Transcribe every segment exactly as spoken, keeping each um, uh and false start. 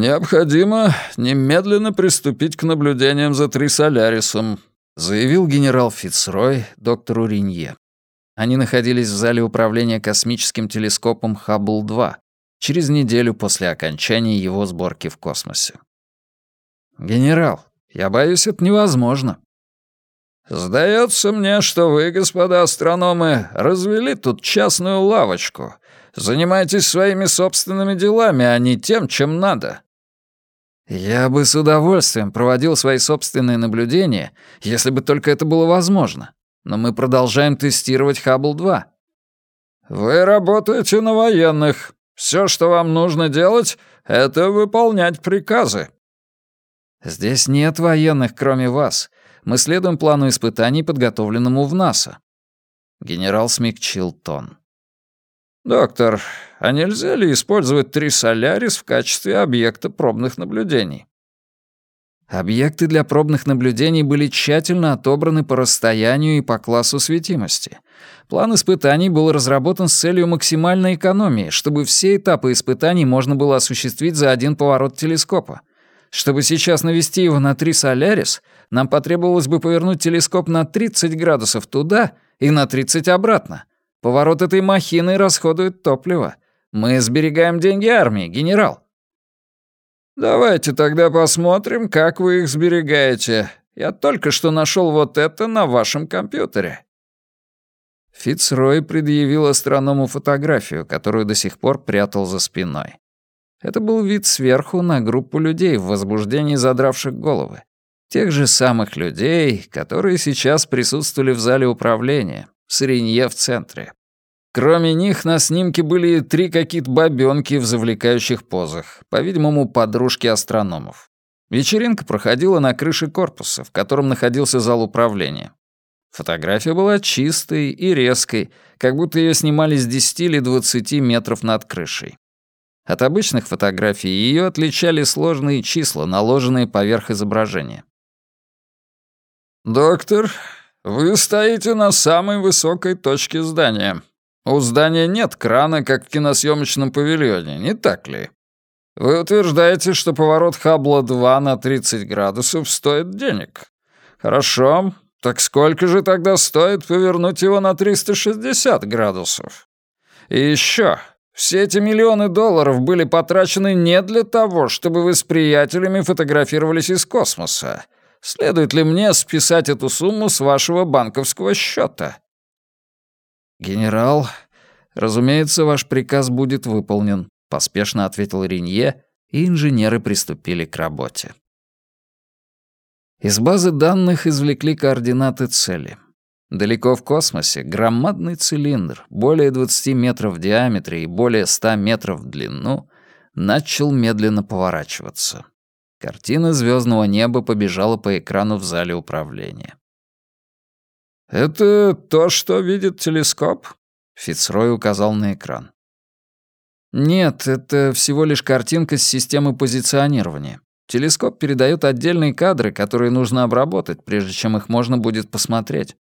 «Необходимо немедленно приступить к наблюдениям за Трисолярисом», заявил генерал Фицрой доктору Ринье. Они находились в зале управления космическим телескопом Хаббл-два через неделю после окончания его сборки в космосе. «Генерал, я боюсь, это невозможно». «Сдается мне, что вы, господа астрономы, развели тут частную лавочку. Занимайтесь своими собственными делами, а не тем, чем надо». «Я бы с удовольствием проводил свои собственные наблюдения, если бы только это было возможно. Но мы продолжаем тестировать Хаббл-два». «Вы работаете на военных. Все, что вам нужно делать, это выполнять приказы». «Здесь нет военных, кроме вас. Мы следуем плану испытаний, подготовленному в НАСА». Генерал смягчил тон. «Доктор, а нельзя ли использовать Трисолярис в качестве объекта пробных наблюдений?» Объекты для пробных наблюдений были тщательно отобраны по расстоянию и по классу светимости. План испытаний был разработан с целью максимальной экономии, чтобы все этапы испытаний можно было осуществить за один поворот телескопа. Чтобы сейчас навести его на Трисолярис, нам потребовалось бы повернуть телескоп на тридцать градусов туда и на тридцать обратно. Поворот этой махины расходует топливо. Мы сберегаем деньги армии, генерал». «Давайте тогда посмотрим, как вы их сберегаете. Я только что нашел вот это на вашем компьютере». Фицрой предъявил астроному фотографию, которую до сих пор прятал за спиной. Это был вид сверху на группу людей в возбуждении задравших головы. Тех же самых людей, которые сейчас присутствовали в зале управления, с Ринье в центре. Кроме них на снимке были три какие-то бабёнки в завлекающих позах, по-видимому, подружки астрономов. Вечеринка проходила на крыше корпуса, в котором находился зал управления. Фотография была чистой и резкой, как будто ее снимали с десяти или двадцати метров над крышей. От обычных фотографий ее отличали сложные числа, наложенные поверх изображения. «Доктор, вы стоите на самой высокой точке здания. У здания нет крана, как в киносъемочном павильоне, не так ли? Вы утверждаете, что поворот Хаббла-два на тридцать градусов стоит денег. Хорошо, так сколько же тогда стоит повернуть его на триста шестьдесят градусов? И еще, все эти миллионы долларов были потрачены не для того, чтобы вы с приятелями фотографировались из космоса. Следует ли мне списать эту сумму с вашего банковского счета?» «Генерал, разумеется, ваш приказ будет выполнен», — поспешно ответил Ринье, и инженеры приступили к работе. Из базы данных извлекли координаты цели. Далеко в космосе громадный цилиндр, более двадцати метров в диаметре и более ста метров в длину, начал медленно поворачиваться. Картина звездного неба побежала по экрану в зале управления. «Это то, что видит телескоп?» Фицрой указал на экран. «Нет, это всего лишь картинка с системы позиционирования. Телескоп передает отдельные кадры, которые нужно обработать, прежде чем их можно будет посмотреть».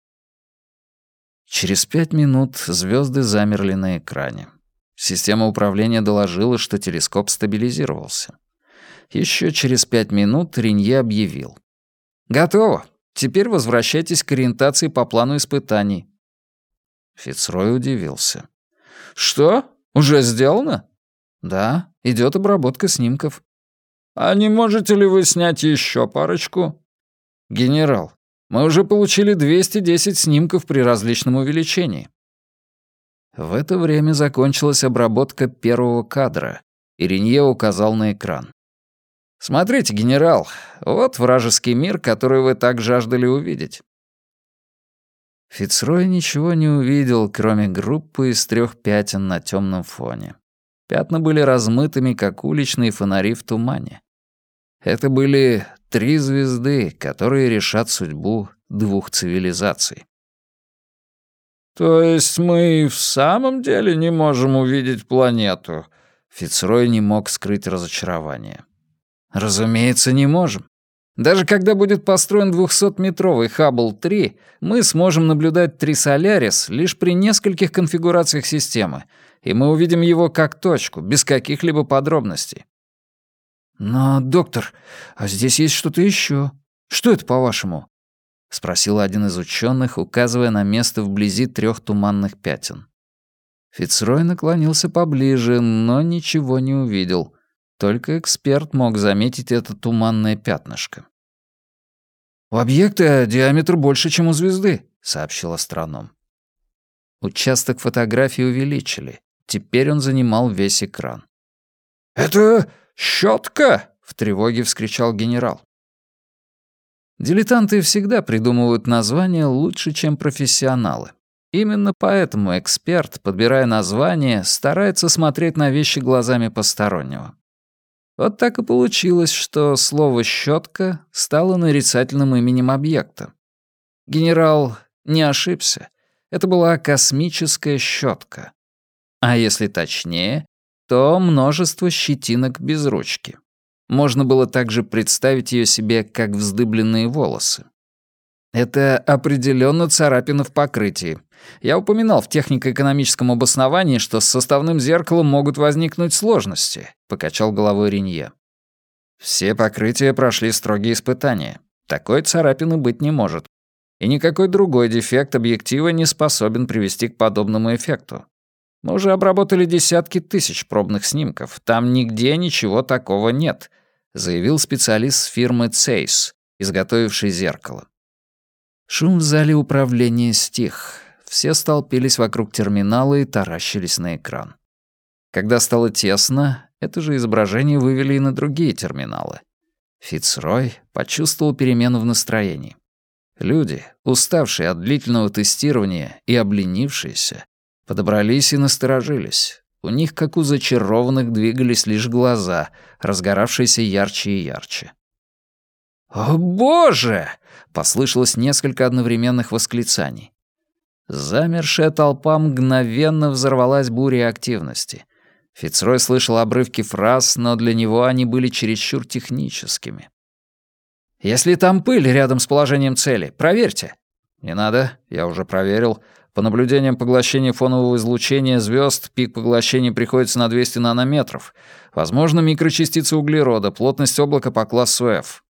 Через пять минут звезды замерли на экране. Система управления доложила, что телескоп стабилизировался. Еще через пять минут Ринье объявил: «Готово. Теперь возвращайтесь к ориентации по плану испытаний». Фицрой удивился. «Что? Уже сделано?» «Да, идет обработка снимков». «А не можете ли вы снять еще парочку?» «Генерал, мы уже получили двести десять снимков при различном увеличении». В это время закончилась обработка первого кадра, и Ринье указал на экран. «Смотрите, генерал, вот вражеский мир, который вы так жаждали увидеть». Фицрой ничего не увидел, кроме группы из трех пятен на темном фоне. Пятна были размытыми, как уличные фонари в тумане. Это были три звезды, которые решат судьбу двух цивилизаций. «То есть мы в самом деле не можем увидеть планету?» Фицрой не мог скрыть разочарование. «Разумеется, не можем. Даже когда будет построен двухсотметровый Хаббл-три, мы сможем наблюдать Трисолярис лишь при нескольких конфигурациях системы, и мы увидим его как точку, без каких-либо подробностей. «Но, доктор, а здесь есть что-то еще. Что это, по-вашему?» — спросил один из ученых, указывая на место вблизи трех туманных пятен. Фицрой наклонился поближе, но ничего не увидел. Только эксперт мог заметить это туманное пятнышко. «У объекта диаметр больше, чем у звезды», — сообщил астроном. Участок фотографии увеличили. Теперь он занимал весь экран. «Это щетка!» — в тревоге вскричал генерал. Дилетанты всегда придумывают названия лучше, чем профессионалы. Именно поэтому эксперт, подбирая название, старается смотреть на вещи глазами постороннего. Вот так и получилось, что слово «щетка» стало нарицательным именем объекта. Генерал не ошибся. Это была космическая щетка. А если точнее, то множество щетинок без ручки. Можно было также представить ее себе как вздыбленные волосы. Это определенно царапина в покрытии. Я упоминал в технико-экономическом обосновании, что с составным зеркалом могут возникнуть сложности, покачал головой Ринье. Все покрытия прошли строгие испытания. Такой царапины быть не может. И никакой другой дефект объектива не способен привести к подобному эффекту. Мы уже обработали десятки тысяч пробных снимков. Там нигде ничего такого нет, заявил специалист с фирмы Zeiss, изготовивший зеркало. Шум в зале управления стих. Все столпились вокруг терминала и таращились на экран. Когда стало тесно, это же изображение вывели и на другие терминалы. Фицрой почувствовал перемену в настроении. Люди, уставшие от длительного тестирования и обленившиеся, подобрались и насторожились. У них, как у зачарованных, двигались лишь глаза, разгоравшиеся ярче и ярче. «О, боже!» — послышалось несколько одновременных восклицаний. Замершая толпа мгновенно взорвалась бурей активности. Фицрой слышал обрывки фраз, но для него они были чересчур техническими. «Если там пыль рядом с положением цели, проверьте». «Не надо, я уже проверил. По наблюдениям поглощения фонового излучения звезд пик поглощения приходится на двести нанометров. Возможно, микрочастицы углерода, плотность облака по классу F».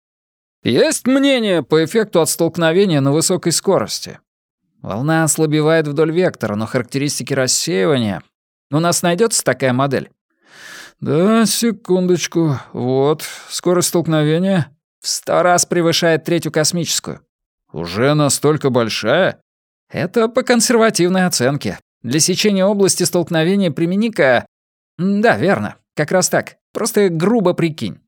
«Есть мнение по эффекту от столкновения на высокой скорости?» «Волна ослабевает вдоль вектора, но характеристики рассеивания... У нас найдется такая модель?» «Да, секундочку. Вот, скорость столкновения...» «В сто раз превышает третью космическую». «Уже настолько большая?» «Это по консервативной оценке. Для сечения области столкновения примени-ка...» «Да, верно. Как раз так. Просто грубо прикинь».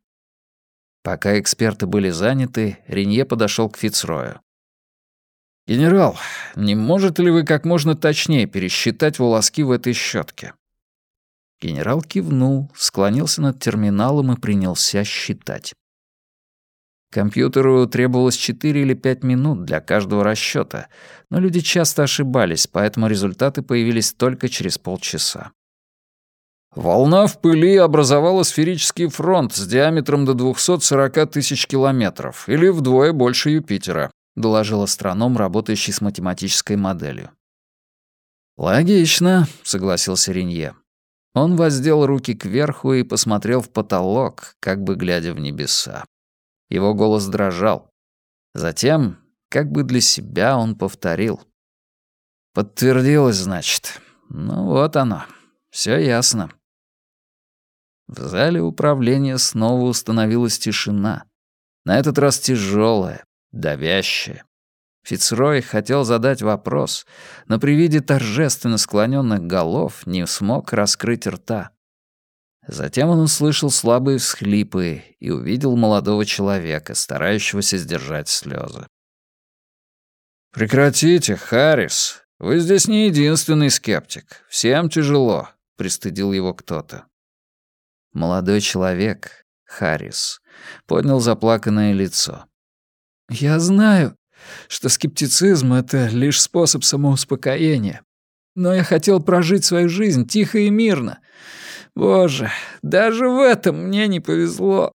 Пока эксперты были заняты, Ринье подошел к Фицрою. «Генерал, не можете ли вы как можно точнее пересчитать волоски в этой щетке?» Генерал кивнул, склонился над терминалом и принялся считать. Компьютеру требовалось четыре или пять минут для каждого расчёта, но люди часто ошибались, поэтому результаты появились только через полчаса. «Волна в пыли образовала сферический фронт с диаметром до двухсот сорока тысяч километров, или вдвое больше Юпитера», — доложил астроном, работающий с математической моделью. «Логично», — согласился Ринье. Он воздел руки кверху и посмотрел в потолок, как бы глядя в небеса. Его голос дрожал. Затем, как бы для себя, он повторил. «Подтвердилось, значит. Ну вот оно. Всё ясно». В зале управления снова установилась тишина. На этот раз тяжелая, давящая. Фицрой хотел задать вопрос, но при виде торжественно склоненных голов не смог раскрыть рта. Затем он услышал слабые всхлипы и увидел молодого человека, старающегося сдержать слезы. «Прекратите, Харрис. Вы здесь не единственный скептик. Всем тяжело», — пристыдил его кто-то. Молодой человек, Харрис, поднял заплаканное лицо. «Я знаю, что скептицизм — это лишь способ самоуспокоения. Но я хотел прожить свою жизнь тихо и мирно. Боже, даже в этом мне не повезло».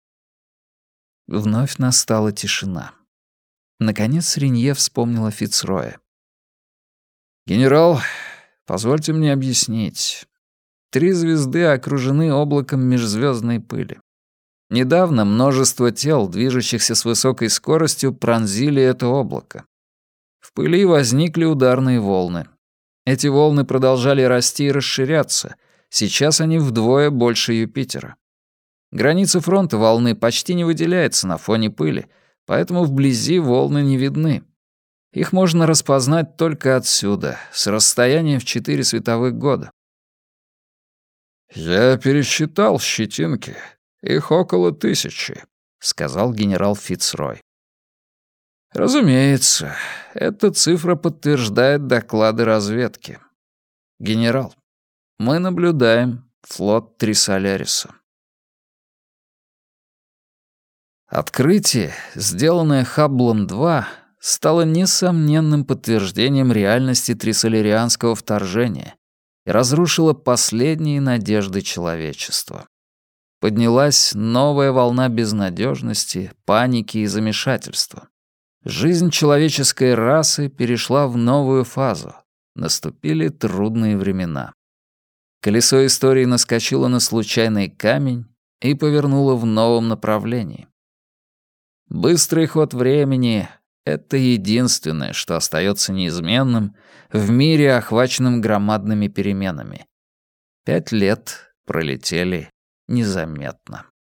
Вновь настала тишина. Наконец Ринье вспомнил о Фицрое. «Генерал, позвольте мне объяснить. Три звезды окружены облаком межзвездной пыли. Недавно множество тел, движущихся с высокой скоростью, пронзили это облако. В пыли возникли ударные волны. Эти волны продолжали расти и расширяться. Сейчас они вдвое больше Юпитера. Граница фронта волны почти не выделяется на фоне пыли, поэтому вблизи волны не видны. Их можно распознать только отсюда, с расстояния в четыре световых года. «Я пересчитал щетинки. Их около тысячи», — сказал генерал Фицрой. «Разумеется, эта цифра подтверждает доклады разведки. Генерал, мы наблюдаем флот Трисоляриса». Открытие, сделанное Хабблом-два, стало несомненным подтверждением реальности трисоларианского вторжения и разрушило последние надежды человечества. Поднялась новая волна безнадежности, паники и замешательства. Жизнь человеческой расы перешла в новую фазу. Наступили трудные времена. Колесо истории наскочило на случайный камень и повернуло в новом направлении. Быстрый ход времени — это единственное, что остается неизменным в мире, охваченном громадными переменами. Пять лет пролетели незаметно.